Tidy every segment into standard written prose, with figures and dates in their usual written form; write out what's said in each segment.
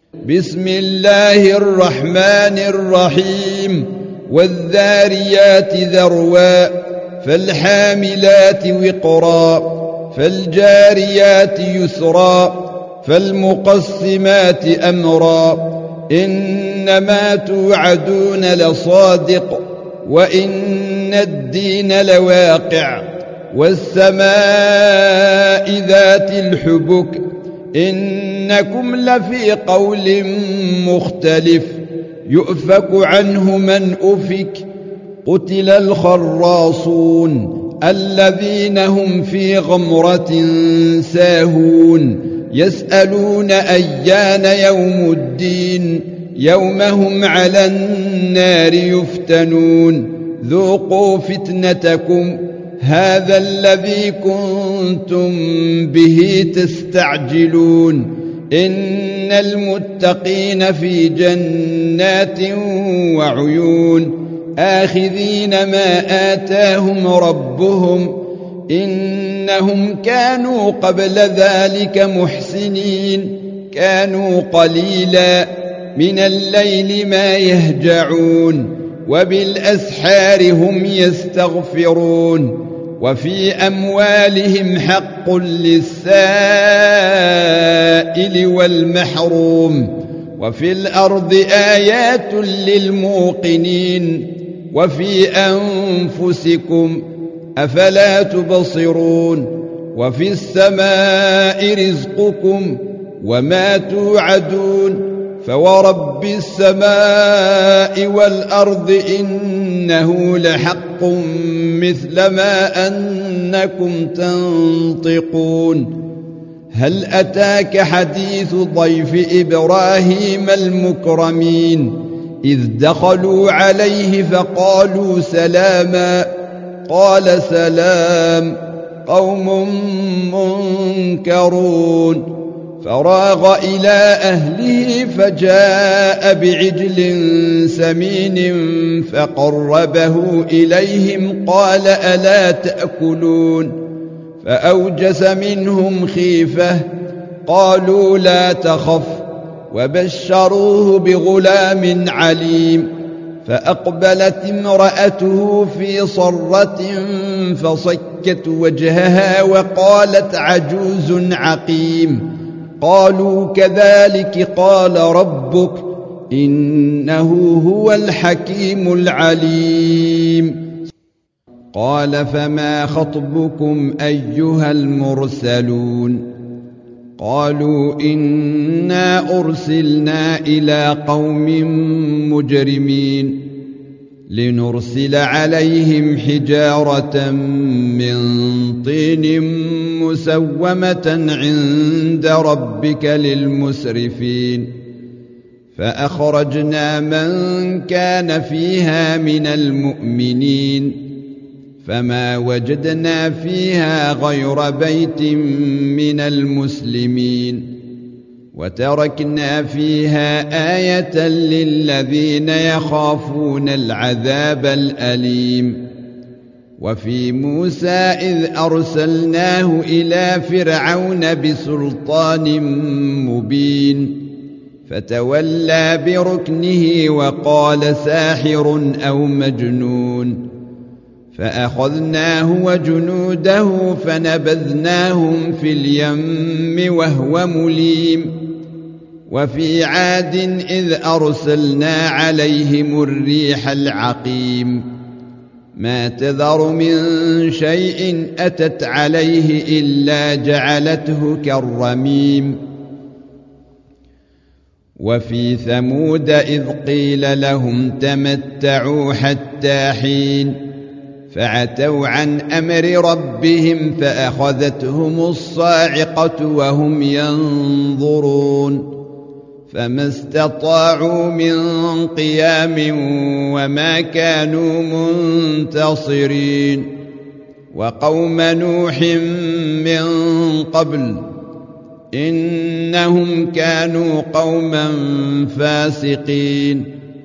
بسم الله الرحمن الرحيم والذاريات ذروا فالحاملات وقرا فالجاريات يسرا فالمقسمات أمرا إنما توعدون لصادق وإن الدين لواقع والسماء ذات الحبك إنكم لفي قول مختلف يؤفك عنه من أفك قتل الخراصون الذين هم في غمرة ساهون يسألون أيان يوم الدين يوم هم على النار يفتنون ذوقوا فتنتكم هذا الذي كنتم به تستعجلون إن المتقين في جنات وعيون آخذين ما آتاهم ربهم إنهم كانوا قبل ذلك محسنين كانوا قليلا من الليل ما يهجعون وبالأسحار هم يستغفرون وفي أموالهم حق للسائل والمحروم وفي الأرض آيات للموقنين وفي أنفسكم أفلا تبصرون وفي السماء رزقكم وما توعدون فورب السماء والأرض إنه لحق مثل ما أنكم تنطقون هل أتاك حديث ضيف إبراهيم المكرمين إذ دخلوا عليه فقالوا سلاما قال سلام قوم منكرون فراغ إلى أهله فجاء بعجل سمين فقربه إليهم قال ألا تأكلون فأوجس منهم خيفة قالوا لا تخف وبشروه بغلام عليم فأقبلت امرأته في صرة فصكت وجهها وقالت عجوز عقيم قالوا كذلك قال ربك إنه هو الحكيم العليم قال فما خطبكم أيها المرسلون قالوا إنا أرسلنا إلى قوم مجرمين لنرسل عليهم حجارة من طين مسومة عند ربك للمسرفين فأخرجنا من كان فيها من المؤمنين فما وجدنا فيها غير بيت من المسلمين وتركنا فيها آية للذين يخافون العذاب الأليم وفي موسى إذ أرسلناه إلى فرعون بسلطان مبين فتولى بركنه وقال ساحر أو مجنون فأخذناه وجنوده فنبذناهم في اليم وهو مليم وفي عاد إذ أرسلنا عليهم الريح العقيم ما تذر من شيء أتت عليه إلا جعلته كالرميم وفي ثمود إذ قيل لهم تمتعوا حتى حين فعتوا عن أمر ربهم فأخذتهم الصاعقة وهم ينظرون فما استطاعوا من قيام وما كانوا منتصرين وقوم نوح من قبل إنهم كانوا قوما فاسقين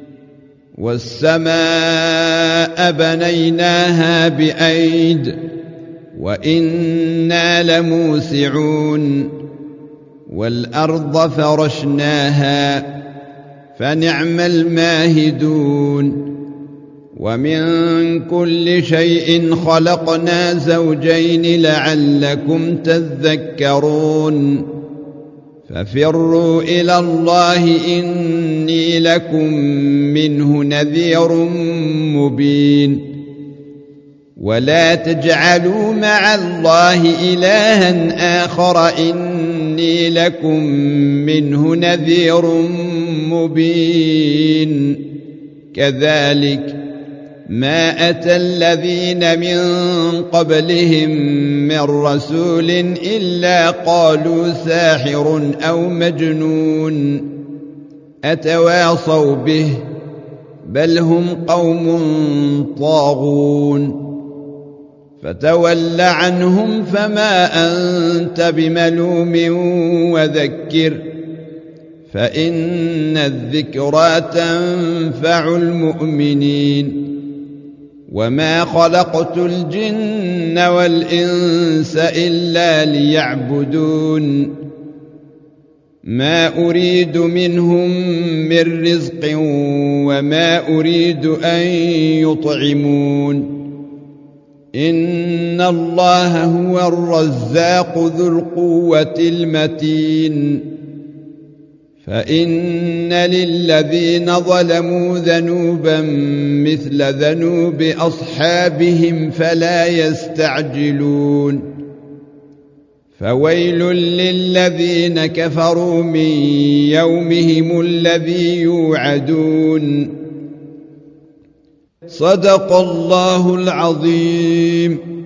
والسماء بنيناها بأيد وإنا لموسعون والأرض فرشناها فنعم الماهدون ومن كل شيء خلقنا زوجين لعلكم تذكرون ففروا إلى الله إني لكم منه نذير مبين ولا تجعلوا مع الله إلها آخر إني لكم منه نذير مبين كذلك ما أتى الذين من قبلهم من رسول إلا قالوا ساحر أو مجنون أتواصوا به بل هم قوم طاغون فتول عنهم فما أنت بملوم وذكر فإن الذكرى تنفع المؤمنين وما خلقت الجن والإنس إلا ليعبدون ما أريد منهم من رزق وما أريد أن يطعمون إن الله هو الرزاق ذو القوة المتين فإن للذين ظلموا ذنوبا مثل ذنوب أصحابهم فلا يستعجلون فويل للذين كفروا من يومهم الذي يوعدون صدق الله العظيم.